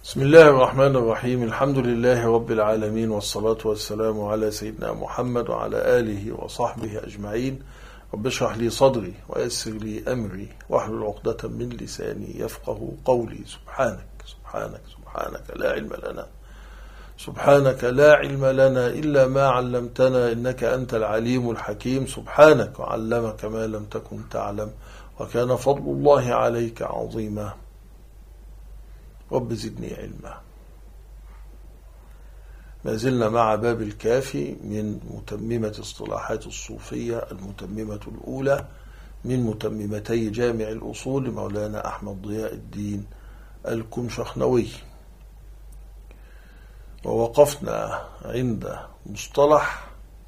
بسم الله الرحمن الرحيم. الحمد لله رب العالمين، والصلاة والسلام على سيدنا محمد وعلى آله وصحبه أجمعين. رب اشرح لي صدري ويسر لي أمري واحلل عقدة من لساني يفقه قولي. سبحانك لا علم لنا إلا ما علمتنا إنك أنت العليم الحكيم. سبحانك وعلمك ما لم تكن تعلم وكان فضل الله عليك عظيما. رب زدني علما. ما زلنا مع باب الكافي من متممة اصطلاحات الصوفية، المتممة الأولى من متممتي جامع الأصول لمولانا أحمد ضياء الدين الكمشخنوي، ووقفنا عند مصطلح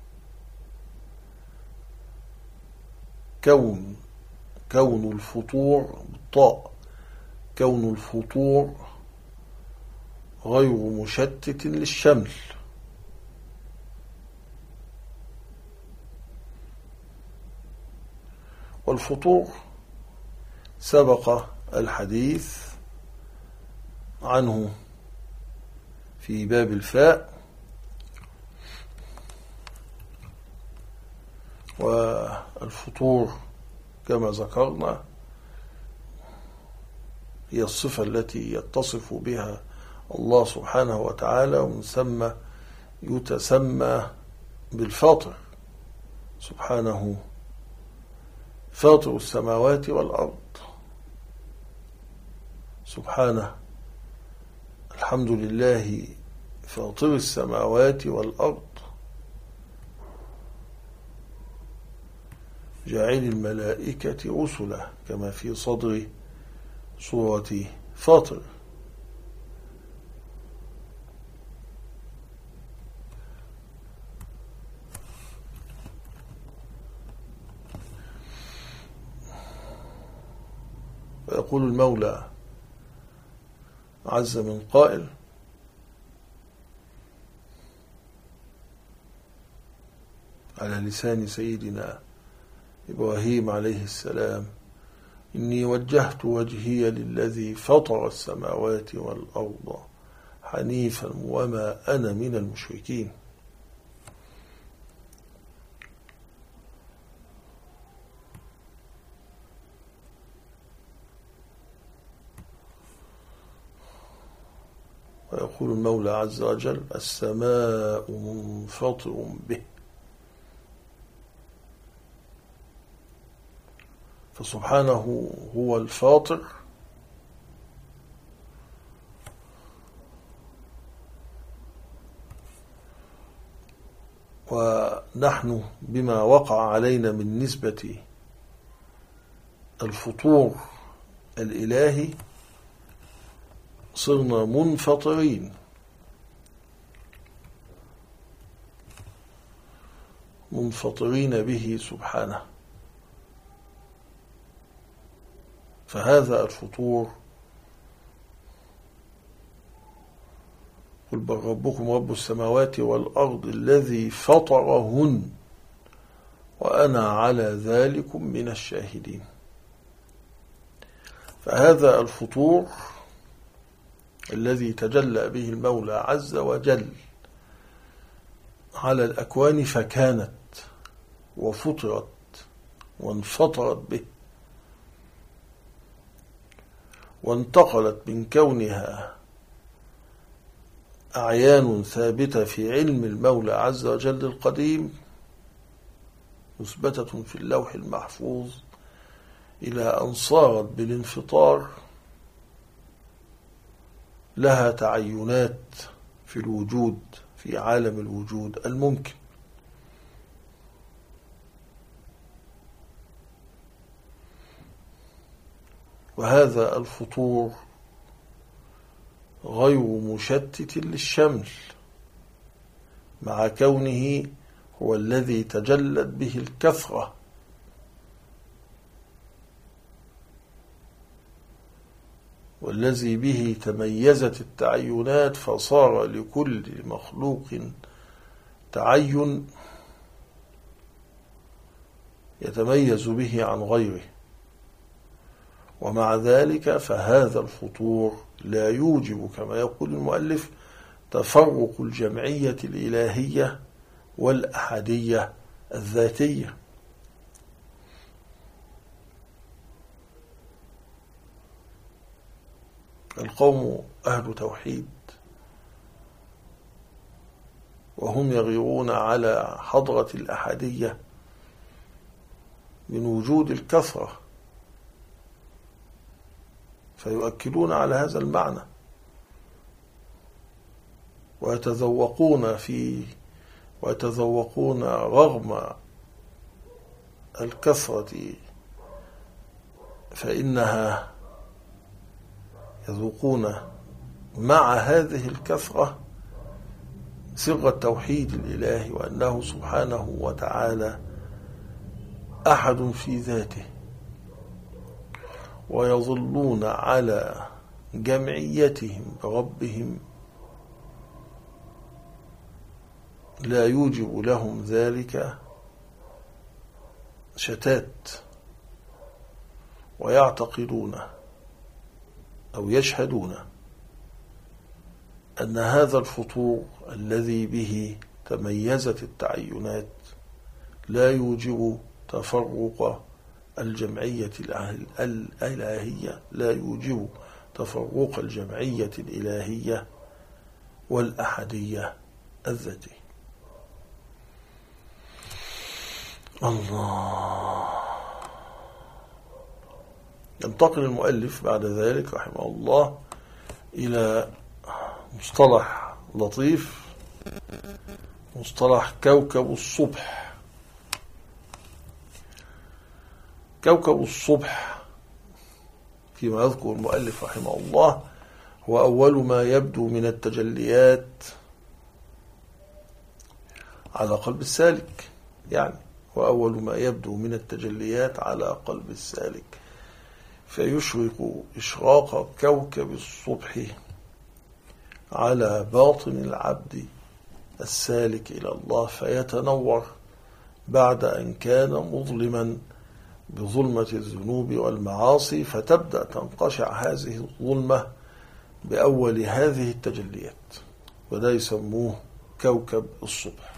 كون الفطور بالطاء، كون الفطور غير مشتت للشمل. والفطور سبق الحديث عنه في باب الفاء، والفطور كما ذكرنا هي الصفة التي يتصف بها الله سبحانه وتعالى، ومن ثم يتسمى بالفاطر سبحانه، فاطر السماوات والأرض سبحانه. الحمد لله فاطر السماوات والأرض جاعل الملائكة رسلا، كما في صدر سورة فاطر. ويقول المولى عز من قائل: على لسان سيدنا إبراهيم عليه السلام: إني وجهت وجهي للذي فطر السماوات والأرض حنيفا وما أنا من المشركين. ويقول المولى عز وجل: السماء منفطر به. فسبحانه هو الفاطر، ونحن بما وقع علينا من نسبة الفطور الإلهي صرنا منفطرين به سبحانه. فهذا الفطور، قل بل ربكم رب السماوات والأرض الذي فطرهن وأنا على ذلك من الشاهدين. فهذا الفطور الذي تجلى به المولى عز وجل على الأكوان، فكانت وفطرت وانفطرت به، وانتقلت من كونها أعيان ثابتة في علم المولى عز وجل القديم مثبتة في اللوح المحفوظ، إلى أن صارت بالانفطار لها تعينات في الوجود، في عالم الوجود الممكن. وهذا الفطور غير مشتت للشمل، مع كونه هو الذي تجلت به الكثرة، والذي به تميزت التعينات، فصار لكل مخلوق تعين يتميز به عن غيره. ومع ذلك فهذا الفطور لا يوجب كما يقول المؤلف تفرق الجمعية الإلهية والأحدية الذاتية. القوم أهل توحيد، وهم يغيرون على حضرة الأحدية من وجود الكثرة، فيؤكدون على هذا المعنى ويتذوقون رغم الكثرة، فإنها يذوقون مع هذه الكثرة سر التوحيد الإلهي، وأنه سبحانه وتعالى أحد في ذاته، ويظلون على جمعيتهم بربهم لا يوجب لهم ذلك شتات، ويعتقدون أو يشهدون أن هذا الفطور الذي به تميزت التعينات لا يوجب تفرق الجمعية الإلهية، لا يوجب تفرق الجمعية الإلهية والأحدية الذاتية. الله. ينتقل المؤلف بعد ذلك رحمه الله إلى مصطلح لطيف، مصطلح كوكب الصبح. كوكب الصبح فيما يذكر المؤلف رحمه الله هو أول ما يبدو من التجليات على قلب السالك، يعني وأول ما يبدو من التجليات على قلب السالك، فيشرق إشراق كوكب الصبح على باطن العبد السالك إلى الله، فيتنور بعد أن كان مظلما بظلمة الذنوب والمعاصي، فتبدأ تنقشع هذه الظلمة بأول هذه التجليات، وده يسموه كوكب الصبح.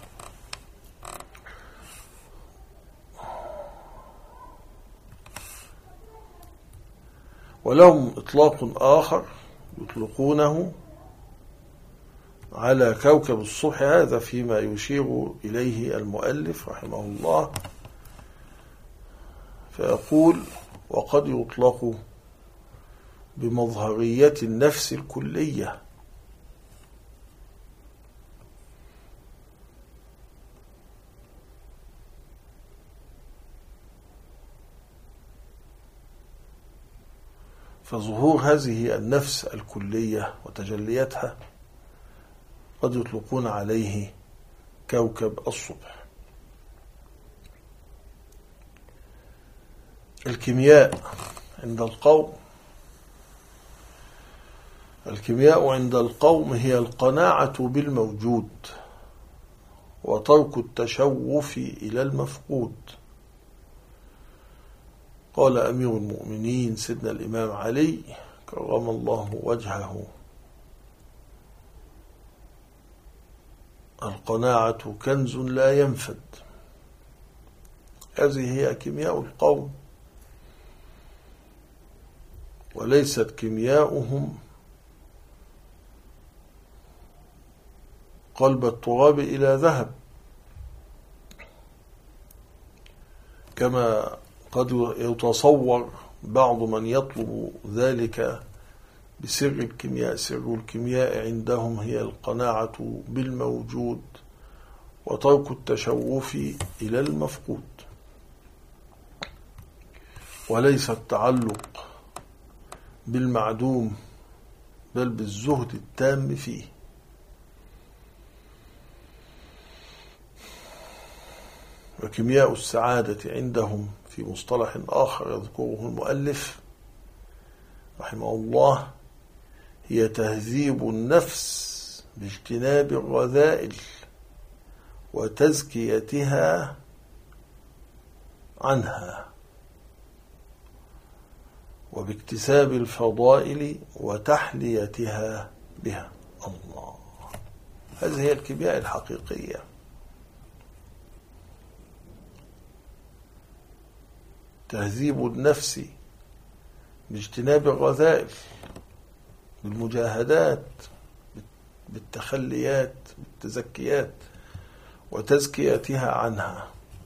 ولهم إطلاق آخر يطلقونه على كوكب الصبح، هذا فيما يشير إليه المؤلف رحمه الله، فيقول: وقد يطلق بمظهرية النفس الكلية، فظهور هذه النفس الكلية وتجلياتها قد يطلقون عليه كوكب الصبح. الكيمياء عند القوم هي القناعة بالموجود وترك التشوف إلى المفقود. قال أمير المؤمنين سيدنا الإمام علي كرم الله وجهه: القناعة كنز لا ينفد. هذه هي كيمياء القوم، وليست كيمياؤهم قلب التراب إلى ذهب، كما قد يتصور بعض من يطلب ذلك بسر الكيمياء. سر الكيمياء عندهم هي القناعة بالموجود وترك التشوف إلى المفقود، وليس التعلق بالمعدوم، بل بالزهد التام فيه. وكيمياء السعادة عندهم في مصطلح آخر يذكره المؤلف رحمه الله هي تهذيب النفس باجتناب الرذائل وتزكيتها عنها، وباكتساب الفضائل وتحليتها بها. الله، هذه هي الكيمياء الحقيقية. تهذيب النفس باجتناب الرذائل، بالمجاهدات، بالتخليات، بالتزكيات، وتزكيتها عنها،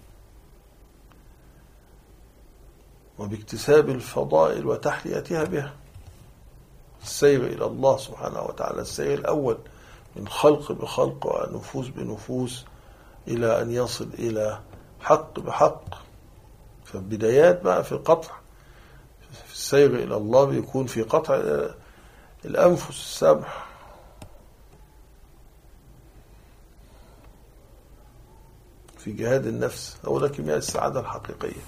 وباكتساب الفضائل وتحليتها بها. السير إلى الله سبحانه وتعالى، السير الأول من خلق بخلق ونفوس بنفوس إلى أن يصل إلى حق بحق. فالبدايات بقى في قطع، في السير إلى الله بيكون في قطع الأنفس السبع، في جهاد النفس. هو ده كيمياء السعادة الحقيقية.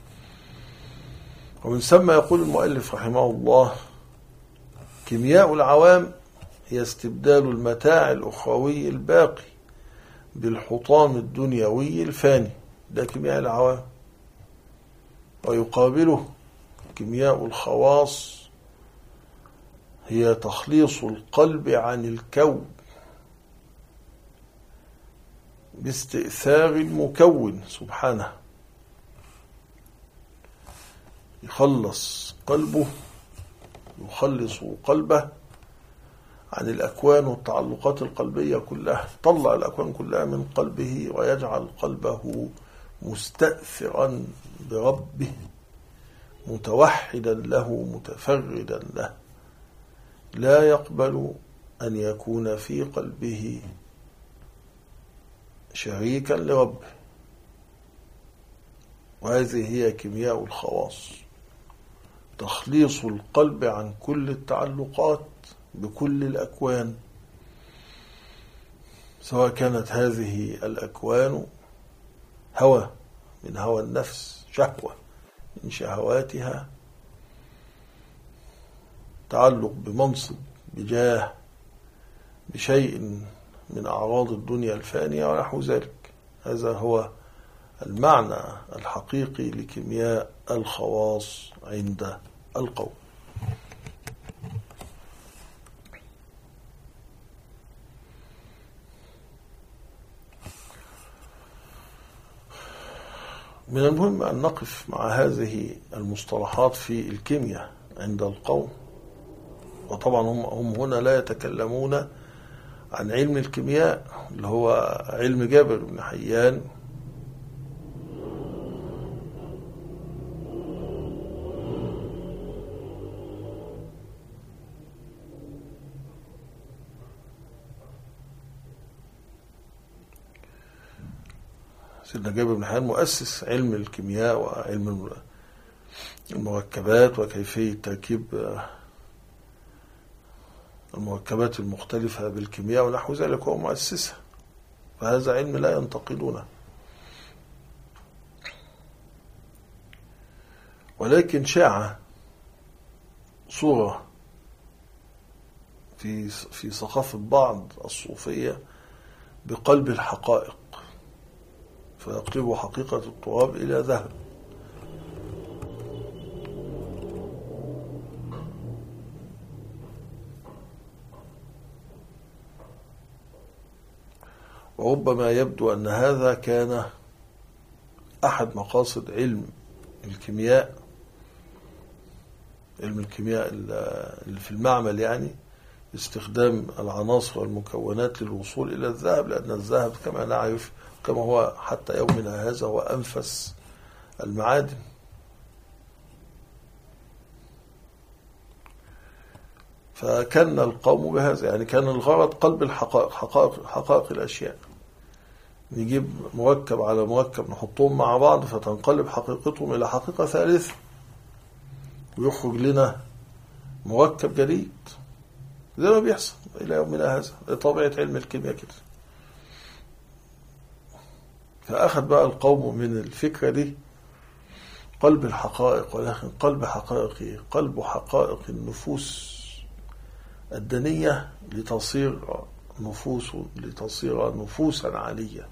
ومن ثم يقول المؤلف رحمه الله: كيمياء العوام هي استبدال المتاع الأخروي الباقي بالحطام الدنيوي الفاني. ده كيمياء العوام. ويقابله كيمياء الخواص، هي تخليص القلب عن الكون باستئثار المكون سبحانه. يخلص قلبه عن الأكوان والتعلقات القلبية كلها، طلع الأكوان كلها من قلبه ويجعل قلبه مستأثرا بربه، متوحدا له، متفردا له، لا يقبل أن يكون في قلبه شريكا لربه. وهذه هي كيمياء الخواص، تخليص القلب عن كل التعلقات بكل الأكوان، سواء كانت هذه الأكوان هوى من هوى النفس، شهوة من شهواتها، تعلق بمنصب، بجاه، بشيء من أعراض الدنيا الفانية ونحو ذلك. هذا هو المعنى الحقيقي لكيمياء الخواص عند القوم. من المهم أن نقف مع هذه المصطلحات في الكيمياء عند القوم. وطبعا هم هنا لا يتكلمون عن علم الكيمياء اللي هو علم جابر بن حيان، سيدنا جابر بن حيان مؤسس علم الكيمياء وعلم المركبات وكيفية تركيب المركبات المختلفة بالكيمياء ونحو ذلك، هو مؤسسها. فهذا علم لا ينتقدونه. ولكن شاع صورة في ثقافة بعض الصوفية بقلب الحقائق، فيقلب حقيقة التراب إلى ذهب. وربما يبدو أن هذا كان أحد مقاصد علم الكيمياء، علم الكيمياء اللي في المعمل، يعني استخدام العناصر والمكونات للوصول إلى الذهب، لأن الذهب كما نعرف كما هو حتى يومنا هذا هو أنفس المعادن. فكان القوم بهذا، يعني كان الغرض قلب الحقائق، حقائق الأشياء. نجيب مركب على مركب نحطهم مع بعض فتنقلب حقيقتهم إلى حقيقة ثالثة، ويخرج لنا مركب جديد، زي ما بيحصل إلى يومنا هذا. طبيعة علم الكيمياء كده. فأخذ بقى القوم من الفكرة دي قلب الحقائق، ولكن قلب حقائق، قلب حقائق النفوس الدنية لتصير نفوسا عالية.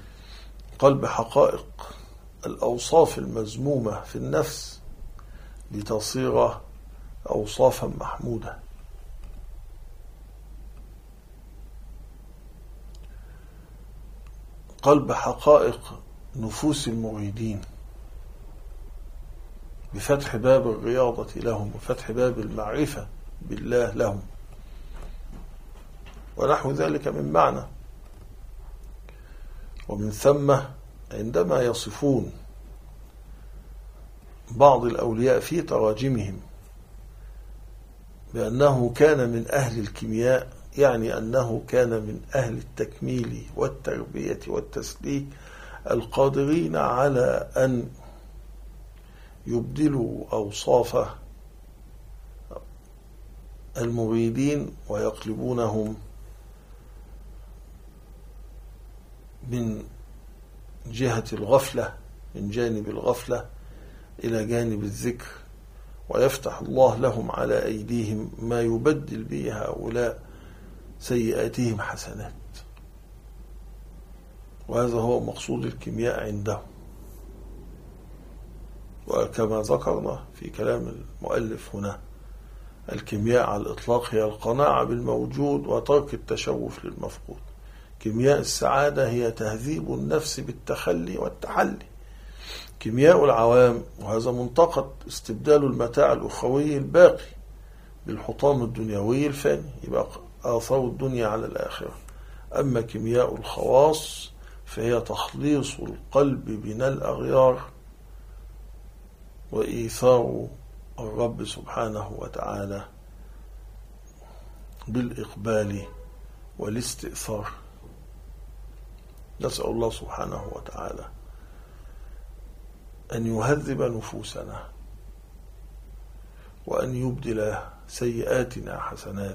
قلب حقائق الأوصاف المذمومة في النفس لتصير أوصافا محمودة. قلب حقائق نفوس المريدين بفتح باب الرياضة لهم وفتح باب المعرفة بالله لهم ونحو ذلك من معنى. ومن ثم عندما يصفون بعض الأولياء في تراجمهم بأنه كان من أهل الكيمياء، يعني أنه كان من أهل التكميل والتربية والتسليك القادرين على أن يبدلوا أوصاف المريدين ويقلبونهم من جهة الغفلة، من جانب الغفلة إلى جانب الذكر، ويفتح الله لهم على أيديهم ما يبدل به هؤلاء سيئاتهم حسنات. وهذا هو مقصود الكيمياء عندهم. وكما ذكرنا في كلام المؤلف هنا، الكيمياء على الإطلاق هي القناعة بالموجود وترك التشوف للمفقود. كيمياء السعادة هي تهذيب النفس بالتخلي والتحلي. كيمياء العوام، وهذا منطقة استبدال المتاع الأخوي الباقي بالحطام الدنيوي الفاني، يبقى آثار الدنيا على الآخرة. أما كيمياء الخواص فهي تخليص القلب من الأغيار وإيثار الرب سبحانه وتعالى بالإقبال والاستئثار. نسأل الله سبحانه وتعالى أن يهذب نفوسنا وأن يبدل سيئاتنا حسنات،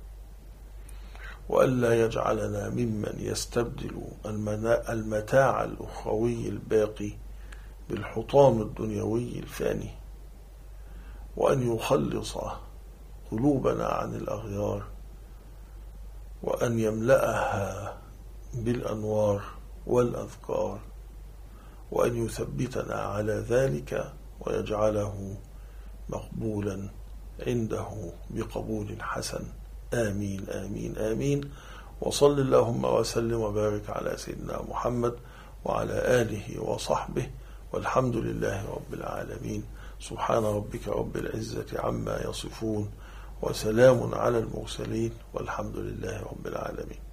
وألا يجعلنا ممن يستبدل المتاع الأخروي الباقي بالحطام الدنيوي الفاني، وأن يخلص قلوبنا عن الأغيار وأن يملأها بالأنوار والأذكار، وأن يثبتنا على ذلك ويجعله مقبولا عنده بقبول حسن. آمين آمين آمين. وصل اللهم وسلم وبارك على سيدنا محمد وعلى آله وصحبه، والحمد لله رب العالمين. سبحان ربك رب العزة عما يصفون، وسلام على المرسلين، والحمد لله رب العالمين.